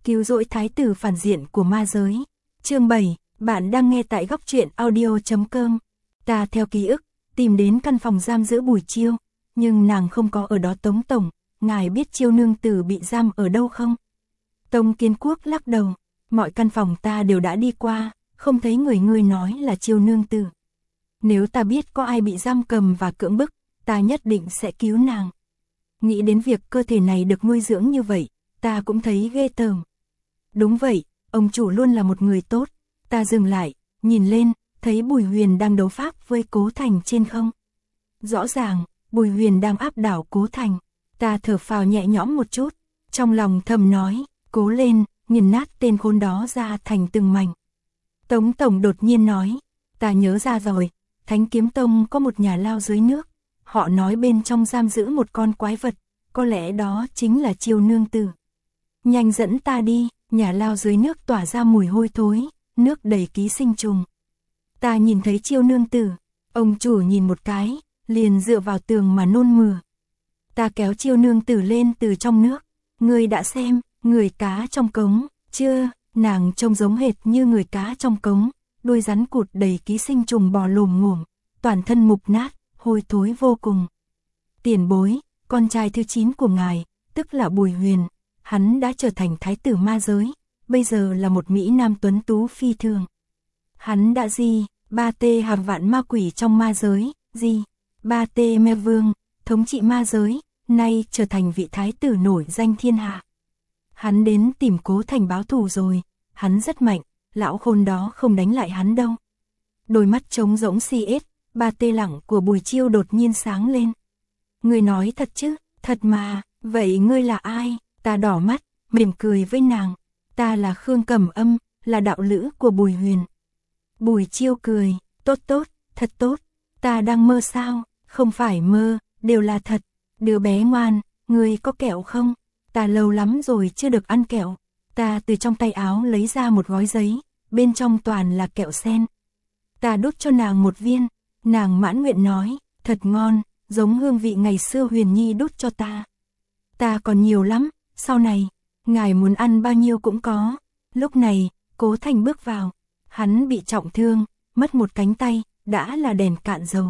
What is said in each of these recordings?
Cứu rỗi thái tử phản diện của ma giới. Chương 7, bạn đang nghe tại góc truyện audio.com. Ta theo ký ức, tìm đến căn phòng giam giữ Bùi Chiêu, nhưng nàng không có ở đó. Tống tổng, ngài biết Chiêu nương tử bị giam ở đâu không? Tống Kiến Quốc lắc đầu, mọi căn phòng ta đều đã đi qua, không thấy người nói là Chiêu nương tử. Nếu ta biết có ai bị giam cầm và cưỡng bức, ta nhất định sẽ cứu nàng. Nghĩ đến việc cơ thể này được nuôi dưỡng như vậy, ta cũng thấy ghê tởm. Đúng vậy, ông chủ luôn là một người tốt. Ta dừng lại, nhìn lên, thấy Bùi Huyền đang đấu pháp với Cố Thành trên không. Rõ ràng, Bùi Huyền đang áp đảo Cố Thành. Ta thở phào nhẹ nhõm một chút, trong lòng thầm nói, cố lên, nghiền nát tên khốn đó ra thành từng mảnh. Tống tổng đột nhiên nói, ta nhớ ra rồi, Thánh Kiếm Tông có một nhà lao dưới nước. Họ nói bên trong giam giữ một con quái vật, có lẽ đó chính là Chiêu nương tử. Nhanh dẫn ta đi. Nhà lao dưới nước tỏa ra mùi hôi thối, nước đầy ký sinh trùng. Ta nhìn thấy Chiêu nương tử, ông chủ nhìn một cái, liền dựa vào tường mà nôn mửa. Ta kéo Chiêu nương tử lên từ trong nước. Ngươi đã xem, người cá trong cống, chưa? Nàng trông giống hệt như người cá trong cống, đuôi rắn cụt đầy ký sinh trùng bò lồm ngổm, toàn thân mục nát, hôi thối vô cùng. Tiền bối, con trai thứ 9 của ngài, tức là Bùi Huyền, hắn đã trở thành thái tử ma giới, bây giờ là một mỹ nam tuấn tú phi thường. Hắn đã gì, 3T hàm vạn ma quỷ trong ma giới, gì, 3T me vương, thống trị ma giới, nay trở thành vị thái tử nổi danh thiên hạ. Hắn đến tìm Cố Thành báo thù rồi, hắn rất mạnh, lão khôn đó không đánh lại hắn đâu. Đôi mắt trống rỗng CS, 3T lẳng của Bùi Chiêu đột nhiên sáng lên. Ngươi nói thật chứ? Thật mà, vậy ngươi là ai? Ta đỏ mắt, mỉm cười với nàng. Ta là Khương Cẩm Âm, là đạo lữ của Bùi Huyền. Bùi Chiêu cười, tốt tốt, thật tốt. Ta đang mơ sao? Không phải mơ, đều là thật. Đứa bé ngoan, ngươi có kẹo không? Ta lâu lắm rồi chưa được ăn kẹo. Ta từ trong tay áo lấy ra một gói giấy, bên trong toàn là kẹo sen. Ta đút cho nàng một viên, nàng mãn nguyện nói, thật ngon, giống hương vị ngày xưa Huyền Nhi đút cho ta. Ta còn nhiều lắm, sau này, ngài muốn ăn bao nhiêu cũng có. Lúc này, Cố Thành bước vào, hắn bị trọng thương, mất một cánh tay, đã là đèn cạn dầu.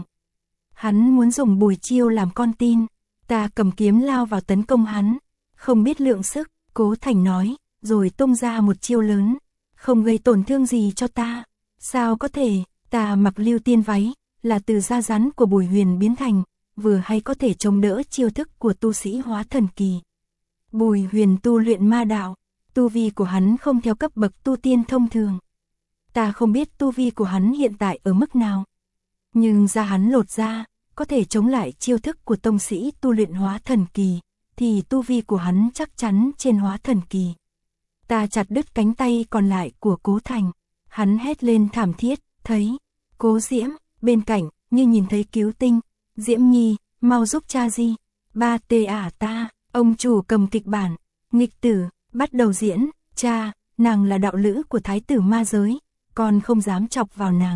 Hắn muốn dùng Bùi Chiêu làm con tin, ta cầm kiếm lao vào tấn công hắn, không biết lượng sức, Cố Thành nói, rồi tung ra một chiêu lớn, không gây tổn thương gì cho ta. Sao có thể, ta mặc lưu tiên váy, là từ da rắn của Bùi Huyền biến thành, vừa hay có thể chống đỡ chiêu thức của tu sĩ hóa thần kỳ. Bùi Huyền tu luyện ma đạo, tu vi của hắn không theo cấp bậc tu tiên thông thường. Ta không biết tu vi của hắn hiện tại ở mức nào, nhưng da hắn lột ra, có thể chống lại chiêu thức của tông sĩ tu luyện hóa thần kỳ, thì tu vi của hắn chắc chắn trên hóa thần kỳ. Ta chặt đứt cánh tay còn lại của Cố Thành, hắn hét lên thảm thiết, thấy Cố Diễm bên cạnh như nhìn thấy cứu tinh. Diễm Nhi, mau giúp cha gì. 3T ta, ông chủ cầm kịch bản, nghịch tử, bắt đầu diễn, cha, nàng là đạo lữ của thái tử ma giới, con không dám chọc vào nàng.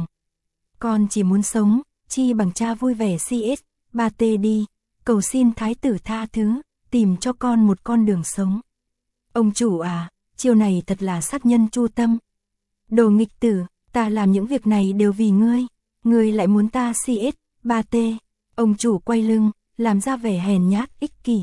Con chỉ muốn sống, chi bằng cha vui vẻ CS, 3T đi, cầu xin thái tử tha thứ, tìm cho con một con đường sống. Ông chủ à, chiêu này thật là sát nhân chu tâm. Đồ nghịch tử, ta làm những việc này đều vì ngươi lại muốn ta CS, 3T. Ông chủ quay lưng, làm ra vẻ hèn nhát ích kỷ.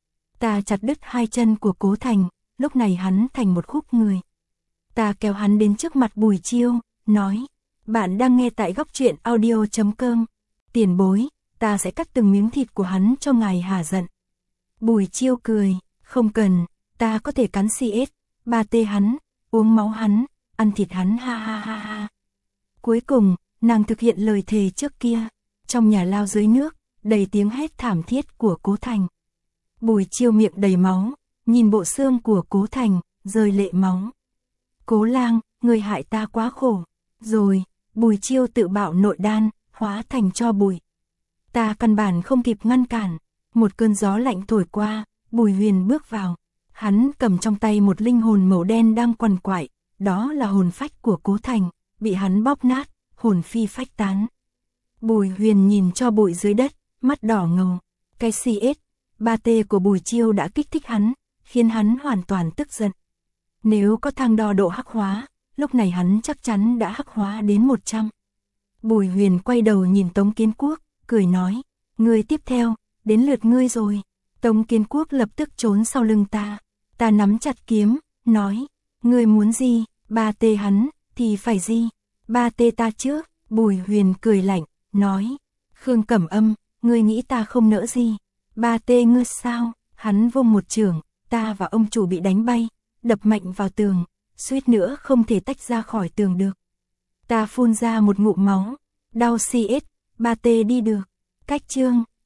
Ta chặt đứt hai chân của Cố Thành, lúc này hắn thành một khúc người. Ta kéo hắn đến trước mặt Bùi Chiêu, nói, bạn đang nghe tại góc truyện audio.com. Tiền bối, ta sẽ cắt từng miếng thịt của hắn cho ngài hả giận. Bùi Chiêu cười, không cần, ta có thể cắn CS, 3T hắn, uống máu hắn, ăn thịt hắn ha ha ha ha. Cuối cùng, nàng thực hiện lời thề trước kia. Trong nhà lao dưới nước, đầy tiếng hét thảm thiết của Cố Thành. Bùi Chiêu miệng đầy máu, nhìn bộ xương của Cố Thành, rơi lệ máu. Cố lang, người hại ta quá khổ. Rồi, Bùi Chiêu tự bạo nội đan, hóa thành tro bụi. Ta căn bản không kịp ngăn cản. Một cơn gió lạnh thổi qua, Bùi Huyền bước vào. Hắn cầm trong tay một linh hồn màu đen đang quằn quại. Đó là hồn phách của Cố Thành, bị hắn bóp nát, hồn phi phách tán. Bùi Huyền nhìn cho bụi dưới đất, mắt đỏ ngầu. Cái CS, 3T của Bùi Chiêu đã kích thích hắn, khiến hắn hoàn toàn tức giận. Nếu có thang đo độ hắc hóa, lúc này hắn chắc chắn đã hắc hóa đến 100. Bùi Huyền quay đầu nhìn Tống Kiến Quốc, cười nói, ngươi tiếp theo, đến lượt ngươi rồi. Tống Kiến Quốc lập tức trốn sau lưng ta nắm chặt kiếm, nói, ngươi muốn gì, 3T hắn, thì phải gì, 3T ta trước. Bùi Huyền cười lạnh, nói, Khương Cẩm Âm, ngươi nghĩ ta không nỡ gì, 3T ngươi sao? Hắn vung một chưởng, ta và ông chủ bị đánh bay, đập mạnh vào tường, suýt nữa không thể tách ra khỏi tường được. Ta phun ra một ngụm máu, đau CS, 3T đi được. Cách chương